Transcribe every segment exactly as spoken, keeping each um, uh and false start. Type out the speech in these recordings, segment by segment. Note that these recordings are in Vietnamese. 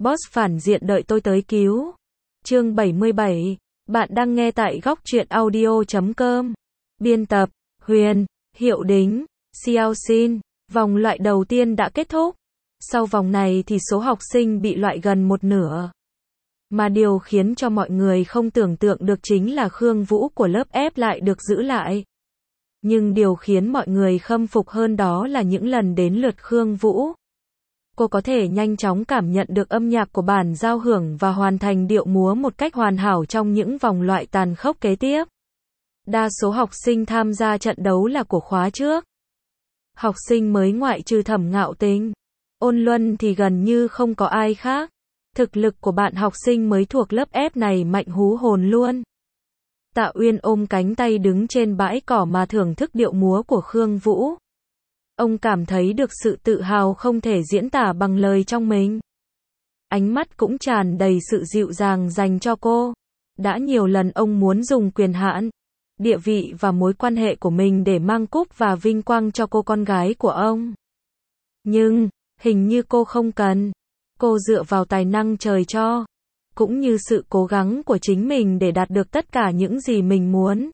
Boss phản diện đợi tôi tới cứu. Chương bảy mươi bảy. Bạn đang nghe tại góc truyện audio chấm com. Biên tập, Huyền, Hiệu Đính, Xiao Xin. Vòng loại đầu tiên đã kết thúc. Sau vòng này thì số học sinh bị loại gần một nửa. Mà điều khiến cho mọi người không tưởng tượng được chính là Khương Vũ của lớp F lại được giữ lại. Nhưng điều khiến mọi người khâm phục hơn đó là những lần đến lượt Khương Vũ. Cô có thể nhanh chóng cảm nhận được âm nhạc của bản giao hưởng và hoàn thành điệu múa một cách hoàn hảo trong những vòng loại tàn khốc kế tiếp. Đa số học sinh tham gia trận đấu là của khóa trước. Học sinh mới ngoại trừ Thẩm Ngạo Tình, Ôn Luân thì gần như không có ai khác. Thực lực của bạn học sinh mới thuộc lớp F này mạnh hú hồn luôn. Tạ Uyên ôm cánh tay đứng trên bãi cỏ mà thưởng thức điệu múa của Khương Vũ. Ông cảm thấy được sự tự hào không thể diễn tả bằng lời trong mình. Ánh mắt cũng tràn đầy sự dịu dàng dành cho cô. Đã nhiều lần ông muốn dùng quyền hạn, địa vị và mối quan hệ của mình để mang cúp và vinh quang cho cô con gái của ông. Nhưng, hình như cô không cần. Cô dựa vào tài năng trời cho, cũng như sự cố gắng của chính mình để đạt được tất cả những gì mình muốn.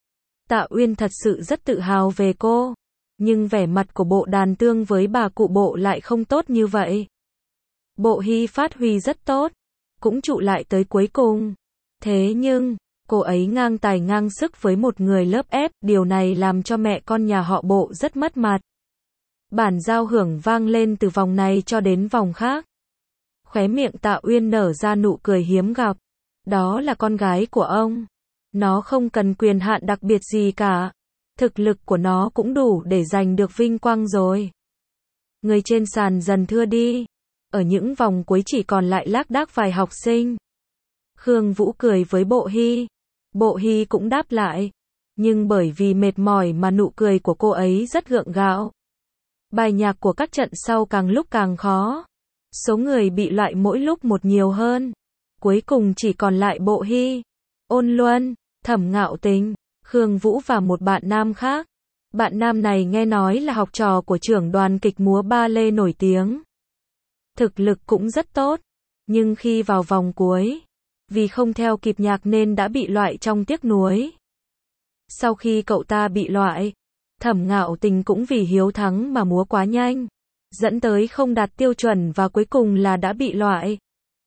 Tạ Uyên thật sự rất tự hào về cô. Nhưng vẻ mặt của Bộ Đàn Tương với bà cụ Bộ lại không tốt như vậy. Bộ Hy phát huy rất tốt, cũng trụ lại tới cuối cùng. Thế nhưng, cô ấy ngang tài ngang sức với một người lớp F, điều này làm cho mẹ con nhà họ Bộ rất mất mặt. Bản giao hưởng vang lên từ vòng này cho đến vòng khác. Khóe miệng Tạ Uyên nở ra nụ cười hiếm gặp. Đó là con gái của ông. Nó không cần quyền hạn đặc biệt gì cả. Thực lực của nó cũng đủ để giành được vinh quang rồi. Người trên sàn dần thưa đi. Ở những vòng cuối chỉ còn lại lác đác vài học sinh. Khương Vũ cười với Bộ Hy. Bộ Hy cũng đáp lại. Nhưng bởi vì mệt mỏi mà nụ cười của cô ấy rất gượng gạo. Bài nhạc của các trận sau càng lúc càng khó. Số người bị loại mỗi lúc một nhiều hơn. Cuối cùng chỉ còn lại Bộ Hy, Ôn Luân, Thẩm Ngạo Tình, Khương Vũ và một bạn nam khác. Bạn nam này nghe nói là học trò của trưởng đoàn kịch múa ba lê nổi tiếng. Thực lực cũng rất tốt. Nhưng khi vào vòng cuối, vì không theo kịp nhạc nên đã bị loại trong tiếc nuối. Sau khi cậu ta bị loại, Thẩm Ngạo Tình cũng vì hiếu thắng mà múa quá nhanh, dẫn tới không đạt tiêu chuẩn và cuối cùng là đã bị loại.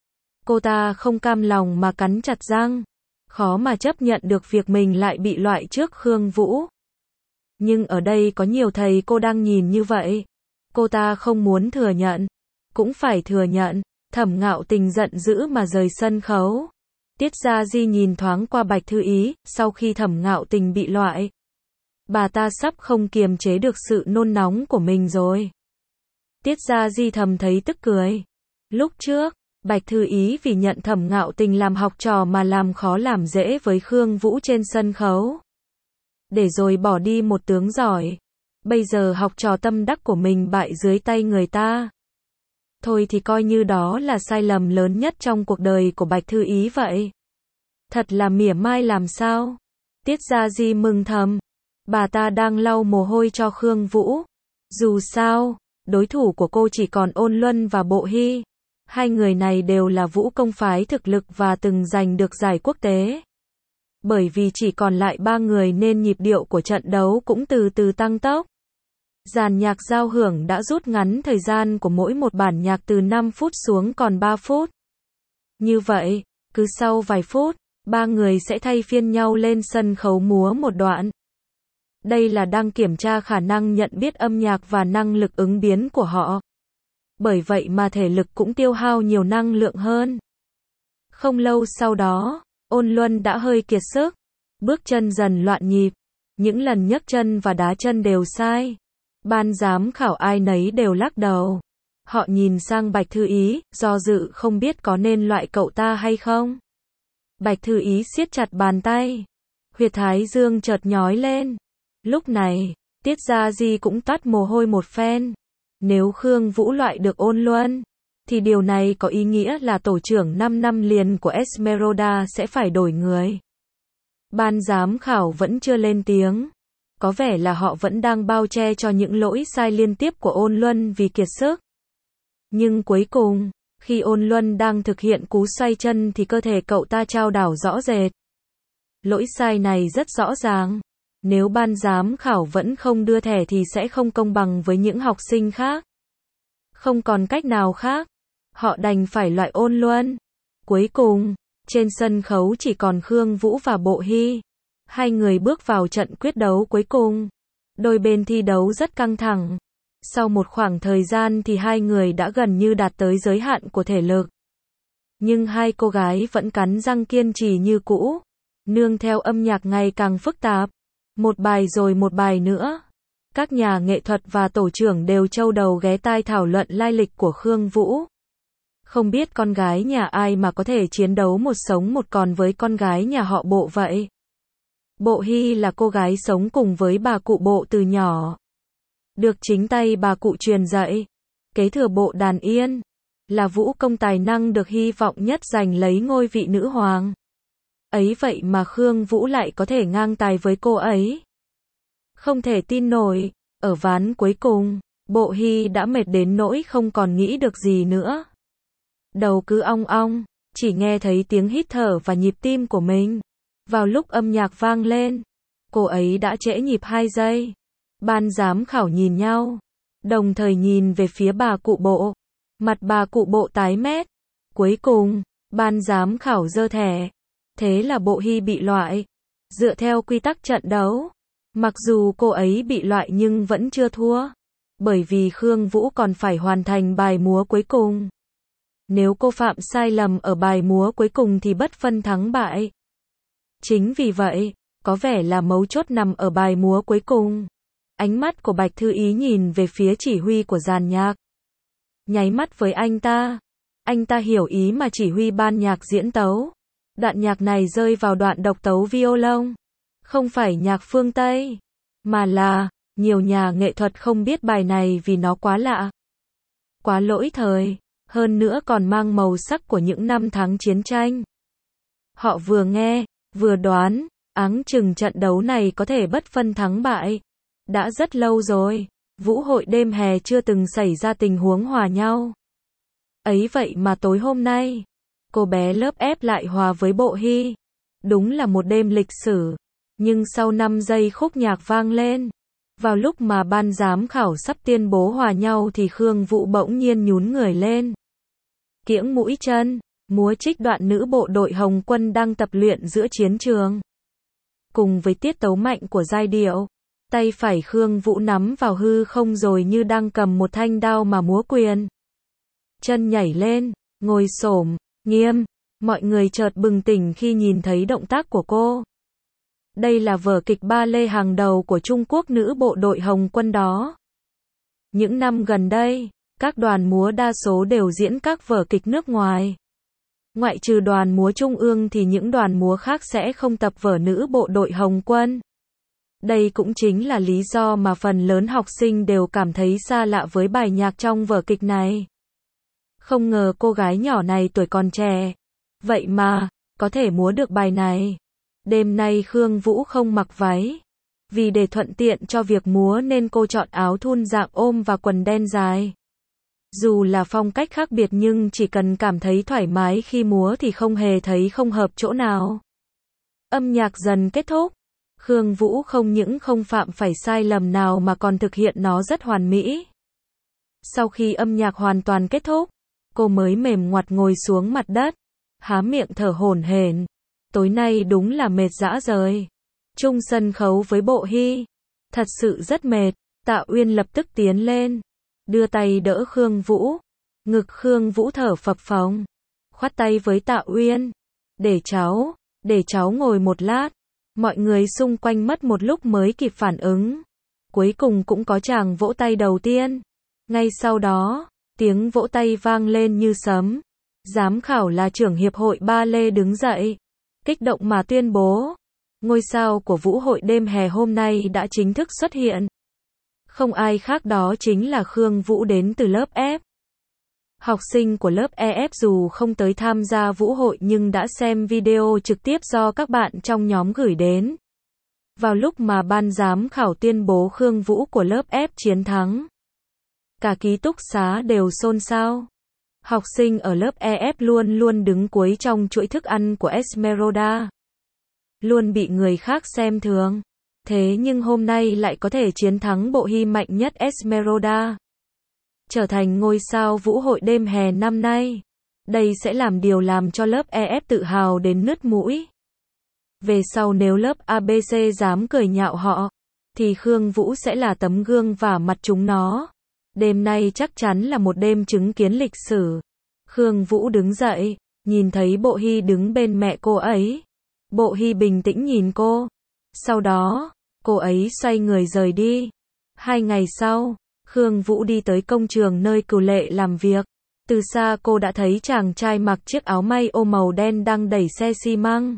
Cô ta không cam lòng mà cắn chặt răng. Khó mà chấp nhận được việc mình lại bị loại trước Khương Vũ. Nhưng ở đây có nhiều thầy cô đang nhìn như vậy. Cô ta không muốn thừa nhận. Cũng phải thừa nhận. Thẩm Ngạo Tình giận dữ mà rời sân khấu. Tiết Gia Di nhìn thoáng qua Bạch Thư Ý. Sau khi Thẩm Ngạo Tình bị loại, bà ta sắp không kiềm chế được sự nôn nóng của mình rồi. Tiết Gia Di thầm thấy tức cười. Lúc trước, Bạch Thư Ý vì nhận Thẩm Ngạo Tình làm học trò mà làm khó làm dễ với Khương Vũ trên sân khấu. Để rồi bỏ đi một tướng giỏi. Bây giờ học trò tâm đắc của mình bại dưới tay người ta. Thôi thì coi như đó là sai lầm lớn nhất trong cuộc đời của Bạch Thư Ý vậy. Thật là mỉa mai làm sao. Tiết Gia Di mừng thầm. Bà ta đang lau mồ hôi cho Khương Vũ. Dù sao, đối thủ của cô chỉ còn Ôn Luân và Bộ Hy. Hai người này đều là vũ công phái thực lực và từng giành được giải quốc tế. Bởi vì chỉ còn lại ba người nên nhịp điệu của trận đấu cũng từ từ tăng tốc. Dàn nhạc giao hưởng đã rút ngắn thời gian của mỗi một bản nhạc từ năm phút xuống còn ba phút. Như vậy, cứ sau vài phút, ba người sẽ thay phiên nhau lên sân khấu múa một đoạn. Đây là đang kiểm tra khả năng nhận biết âm nhạc và năng lực ứng biến của họ. Bởi vậy mà thể lực cũng tiêu hao nhiều năng lượng hơn. Không lâu sau đó, Ôn Luân đã hơi kiệt sức. Bước chân dần loạn nhịp. Những lần nhấc chân và đá chân đều sai. Ban giám khảo ai nấy đều lắc đầu. Họ nhìn sang Bạch Thư Ý, do dự không biết có nên loại cậu ta hay không. Bạch Thư Ý siết chặt bàn tay. Huyệt thái dương chợt nhói lên. Lúc này, Tiết Gia Di cũng toát mồ hôi một phen. Nếu Khương Vũ loại được Ôn Luân, thì điều này có ý nghĩa là tổ trưởng năm năm liền của Esmeralda sẽ phải đổi người. Ban giám khảo vẫn chưa lên tiếng. Có vẻ là họ vẫn đang bao che cho những lỗi sai liên tiếp của Ôn Luân vì kiệt sức. Nhưng cuối cùng, Khi Ôn Luân đang thực hiện cú xoay chân thì cơ thể cậu ta chao đảo rõ rệt. Lỗi sai này rất rõ ràng. Nếu ban giám khảo vẫn không đưa thẻ thì sẽ không công bằng với những học sinh khác. Không còn cách nào khác. Họ đành phải loại Ôn Luân. Cuối cùng, trên sân khấu chỉ còn Khương Vũ và Bộ Hy. Hai người bước vào trận quyết đấu cuối cùng. Đôi bên thi đấu rất căng thẳng. Sau một khoảng thời gian thì hai người đã gần như đạt tới giới hạn của thể lực. Nhưng hai cô gái vẫn cắn răng kiên trì như cũ. Nương theo âm nhạc ngày càng phức tạp. Một bài rồi một bài nữa. Các nhà nghệ thuật và tổ trưởng đều châu đầu ghé tai thảo luận lai lịch của Khương Vũ. Không biết con gái nhà ai mà có thể chiến đấu một sống một còn với con gái nhà họ Bộ vậy. Bộ Hy là cô gái sống cùng với bà cụ Bộ từ nhỏ. Được chính tay bà cụ truyền dạy. Kế thừa bộ đàn yên. Là vũ công tài năng được hy vọng nhất giành lấy ngôi vị nữ hoàng. Ấy vậy mà Khương Vũ lại có thể ngang tài với cô ấy. Không thể tin nổi. Ở ván cuối cùng, Bộ Hy đã mệt đến nỗi không còn nghĩ được gì nữa. Đầu cứ ong ong, chỉ nghe thấy tiếng hít thở và nhịp tim của mình. Vào lúc âm nhạc vang lên, cô ấy đã trễ nhịp hai giây. Ban giám khảo nhìn nhau, đồng thời nhìn về phía bà cụ Bộ. Mặt bà cụ Bộ tái mét. Cuối cùng, ban giám khảo giơ thẻ. Thế là Bộ Hy bị loại. Dựa theo quy tắc trận đấu, mặc dù cô ấy bị loại nhưng vẫn chưa thua. Bởi vì Khương Vũ còn phải hoàn thành bài múa cuối cùng. Nếu cô phạm sai lầm ở bài múa cuối cùng thì bất phân thắng bại. Chính vì vậy, có vẻ là mấu chốt nằm ở bài múa cuối cùng. Ánh mắt của Bạch Thư Ý nhìn về phía chỉ huy của dàn nhạc. Nháy mắt với anh ta. Anh ta hiểu ý mà chỉ huy ban nhạc diễn tấu. Đoạn nhạc này rơi vào đoạn độc tấu violon. Không phải nhạc phương Tây, mà là, nhiều nhà nghệ thuật không biết bài này vì nó quá lạ. Quá lỗi thời, hơn nữa còn mang màu sắc của những năm tháng chiến tranh. Họ vừa nghe, vừa đoán, áng chừng trận đấu này có thể bất phân thắng bại. Đã rất lâu rồi, vũ hội đêm hè chưa từng xảy ra tình huống hòa nhau. Ấy vậy mà tối hôm nay, cô bé lớp F lại hòa với Bộ Hy. Đúng là một đêm lịch sử. Nhưng sau năm giây khúc nhạc vang lên, vào lúc mà ban giám khảo sắp tuyên bố hòa nhau thì Khương Vũ bỗng nhiên nhún người lên. Kiễng mũi chân, múa trích đoạn nữ bộ đội Hồng Quân đang tập luyện giữa chiến trường. Cùng với tiết tấu mạnh của giai điệu, tay phải Khương Vũ nắm vào hư không rồi như đang cầm một thanh đao mà múa quyền. Chân nhảy lên, ngồi xổm, nghiêm, mọi người chợt bừng tỉnh khi nhìn thấy động tác của cô. Đây là vở kịch ba lê hàng đầu của Trung Quốc nữ bộ đội Hồng Quân đó. Những năm gần đây, các đoàn múa đa số đều diễn các vở kịch nước ngoài. Ngoại trừ đoàn múa Trung ương thì những đoàn múa khác sẽ không tập vở nữ bộ đội Hồng Quân. Đây cũng chính là lý do mà phần lớn học sinh đều cảm thấy xa lạ với bài nhạc trong vở kịch này. Không ngờ cô gái nhỏ này tuổi còn trẻ, vậy mà, có thể múa được bài này. Đêm nay Khương Vũ không mặc váy. Vì để thuận tiện cho việc múa nên cô chọn áo thun dạng ôm và quần đen dài. Dù là phong cách khác biệt nhưng chỉ cần cảm thấy thoải mái khi múa thì không hề thấy không hợp chỗ nào. Âm nhạc dần kết thúc. Khương Vũ không những không phạm phải sai lầm nào mà còn thực hiện nó rất hoàn mỹ. Sau khi âm nhạc hoàn toàn kết thúc, cô mới mềm ngoặt ngồi xuống mặt đất, há miệng thở hổn hển. Tối nay đúng là mệt rã rời. Chung sân khấu với Bộ Hy. Thật sự rất mệt. Tạ Uyên lập tức tiến lên. Đưa tay đỡ Khương Vũ. Ngực Khương Vũ thở phập phồng. Khoát tay với Tạ Uyên. Để cháu, để cháu ngồi một lát. Mọi người xung quanh mất một lúc mới kịp phản ứng. Cuối cùng cũng có chàng vỗ tay đầu tiên. Ngay sau đó, tiếng vỗ tay vang lên như sấm. Giám khảo là trưởng hiệp hội ba lê đứng dậy. Kích động mà tuyên bố, ngôi sao của vũ hội đêm hè hôm nay đã chính thức xuất hiện. Không ai khác đó chính là Khương Vũ đến từ lớp F. Học sinh của lớp E F dù không tới tham gia vũ hội nhưng đã xem video trực tiếp do các bạn trong nhóm gửi đến. Vào lúc mà ban giám khảo tuyên bố Khương Vũ của lớp F chiến thắng, cả ký túc xá đều xôn xao. Học sinh ở lớp E F luôn luôn đứng cuối trong chuỗi thức ăn của Esmeralda. Luôn bị người khác xem thường. Thế nhưng hôm nay lại có thể chiến thắng bộ hy mạnh nhất Esmeralda. Trở thành ngôi sao vũ hội đêm hè năm nay. Đây sẽ làm điều làm cho lớp E F tự hào đến nứt mũi. Về sau nếu lớp A B C dám cười nhạo họ, thì Khương Vũ sẽ là tấm gương vả mặt chúng nó. Đêm nay chắc chắn là một đêm chứng kiến lịch sử. Khương Vũ đứng dậy, nhìn thấy Bộ Hy đứng bên mẹ cô ấy. Bộ Hy bình tĩnh nhìn cô. Sau đó, cô ấy xoay người rời đi. Hai ngày sau, Khương Vũ đi tới công trường nơi Cửu Lệ làm việc. Từ xa cô đã thấy chàng trai mặc chiếc áo may ô màu đen đang đẩy xe xi măng.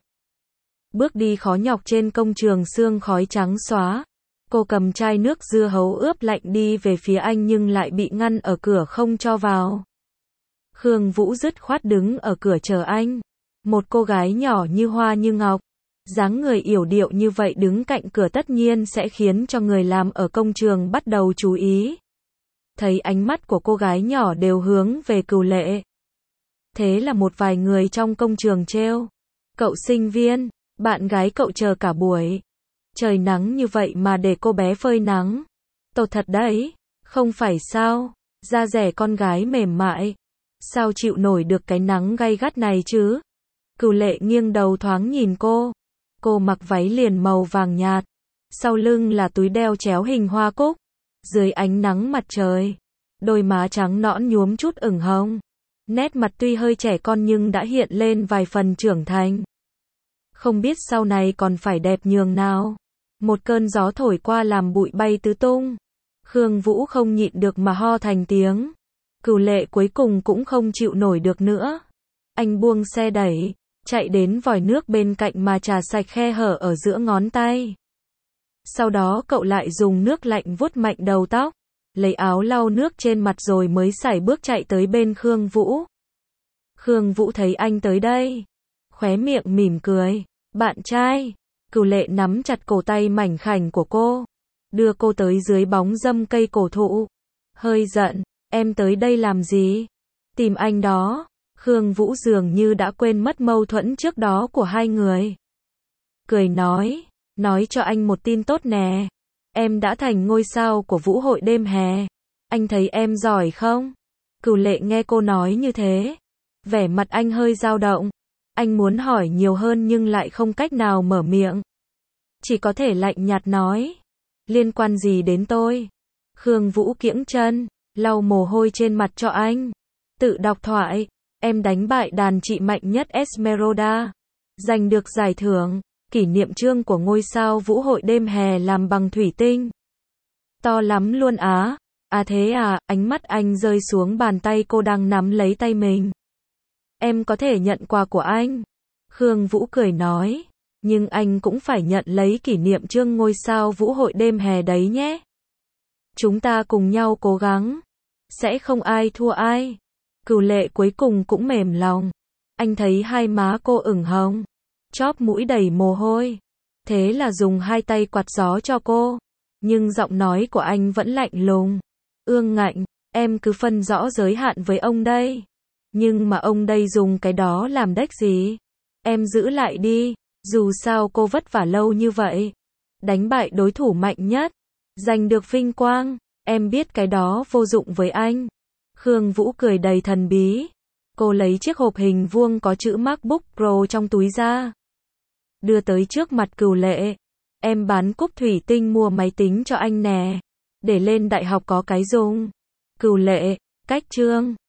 Bước đi khó nhọc trên công trường sương khói trắng xóa. Cô cầm chai nước dưa hấu ướp lạnh đi về phía anh nhưng lại bị ngăn ở cửa không cho vào. Khương Vũ dứt khoát đứng ở cửa chờ anh. Một cô gái nhỏ như hoa như ngọc, dáng người yểu điệu như vậy đứng cạnh cửa tất nhiên sẽ khiến cho người làm ở công trường bắt đầu chú ý. Thấy ánh mắt của cô gái nhỏ đều hướng về Cửu Lệ. Thế là một vài người trong công trường trêu. Cậu sinh viên, bạn gái cậu chờ cả buổi. Trời nắng như vậy mà để cô bé phơi nắng. Tốt thật đấy, không phải sao, da dẻ con gái mềm mại. Sao chịu nổi được cái nắng gay gắt này chứ? Cửu Lệ nghiêng đầu thoáng nhìn cô. Cô mặc váy liền màu vàng nhạt. Sau lưng là túi đeo chéo hình hoa cúc. Dưới ánh nắng mặt trời, đôi má trắng nõn nhuốm chút ửng hồng. Nét mặt tuy hơi trẻ con nhưng đã hiện lên vài phần trưởng thành. Không biết sau này còn phải đẹp nhường nào. Một cơn gió thổi qua làm bụi bay tứ tung. Khương Vũ không nhịn được mà ho thành tiếng. Cửu Lệ cuối cùng cũng không chịu nổi được nữa. Anh buông xe đẩy, chạy đến vòi nước bên cạnh mà trà sạch khe hở ở giữa ngón tay. Sau đó cậu lại dùng nước lạnh vuốt mạnh đầu tóc, lấy áo lau nước trên mặt rồi mới sải bước chạy tới bên Khương Vũ. Khương Vũ thấy anh tới đây, khóe miệng mỉm cười. Bạn trai. Cửu Lệ nắm chặt cổ tay mảnh khảnh của cô, đưa cô tới dưới bóng râm cây cổ thụ. Hơi giận, em tới đây làm gì? Tìm anh đó. Khương Vũ dường như đã quên mất mâu thuẫn trước đó của hai người. Cười nói, nói cho anh một tin tốt nè. Em đã thành ngôi sao của vũ hội đêm hè. Anh thấy em giỏi không? Cửu Lệ nghe cô nói như thế, vẻ mặt anh hơi dao động. Anh muốn hỏi nhiều hơn nhưng lại không cách nào mở miệng. Chỉ có thể lạnh nhạt nói. Liên quan gì đến tôi? Khương Vũ kiễng chân, lau mồ hôi trên mặt cho anh. Tự đọc thoại. Em đánh bại đàn chị mạnh nhất Esmeralda. Giành được giải thưởng, kỷ niệm chương của ngôi sao vũ hội đêm hè làm bằng thủy tinh. To lắm luôn á. À thế à, ánh mắt anh rơi xuống bàn tay cô đang nắm lấy tay mình. Em có thể nhận quà của anh. Khương Vũ cười nói. Nhưng anh cũng phải nhận lấy kỷ niệm chương ngôi sao vũ hội đêm hè đấy nhé. Chúng ta cùng nhau cố gắng. Sẽ không ai thua ai. Cửu Lệ cuối cùng cũng mềm lòng. Anh thấy hai má cô ửng hồng, chóp mũi đầy mồ hôi. Thế là dùng hai tay quạt gió cho cô. Nhưng giọng nói của anh vẫn lạnh lùng. Ương ngạnh, em cứ phân rõ giới hạn với ông đây. Nhưng mà ông đây dùng cái đó làm đếch gì? Em giữ lại đi, dù sao cô vất vả lâu như vậy. Đánh bại đối thủ mạnh nhất, giành được vinh quang, em biết cái đó vô dụng với anh. Khương Vũ cười đầy thần bí. Cô lấy chiếc hộp hình vuông có chữ MacBook Pro trong túi ra. Đưa tới trước mặt Cửu Lệ. Em bán cúc thủy tinh mua máy tính cho anh nè. Để lên đại học có cái dùng. Cửu Lệ, cách chương.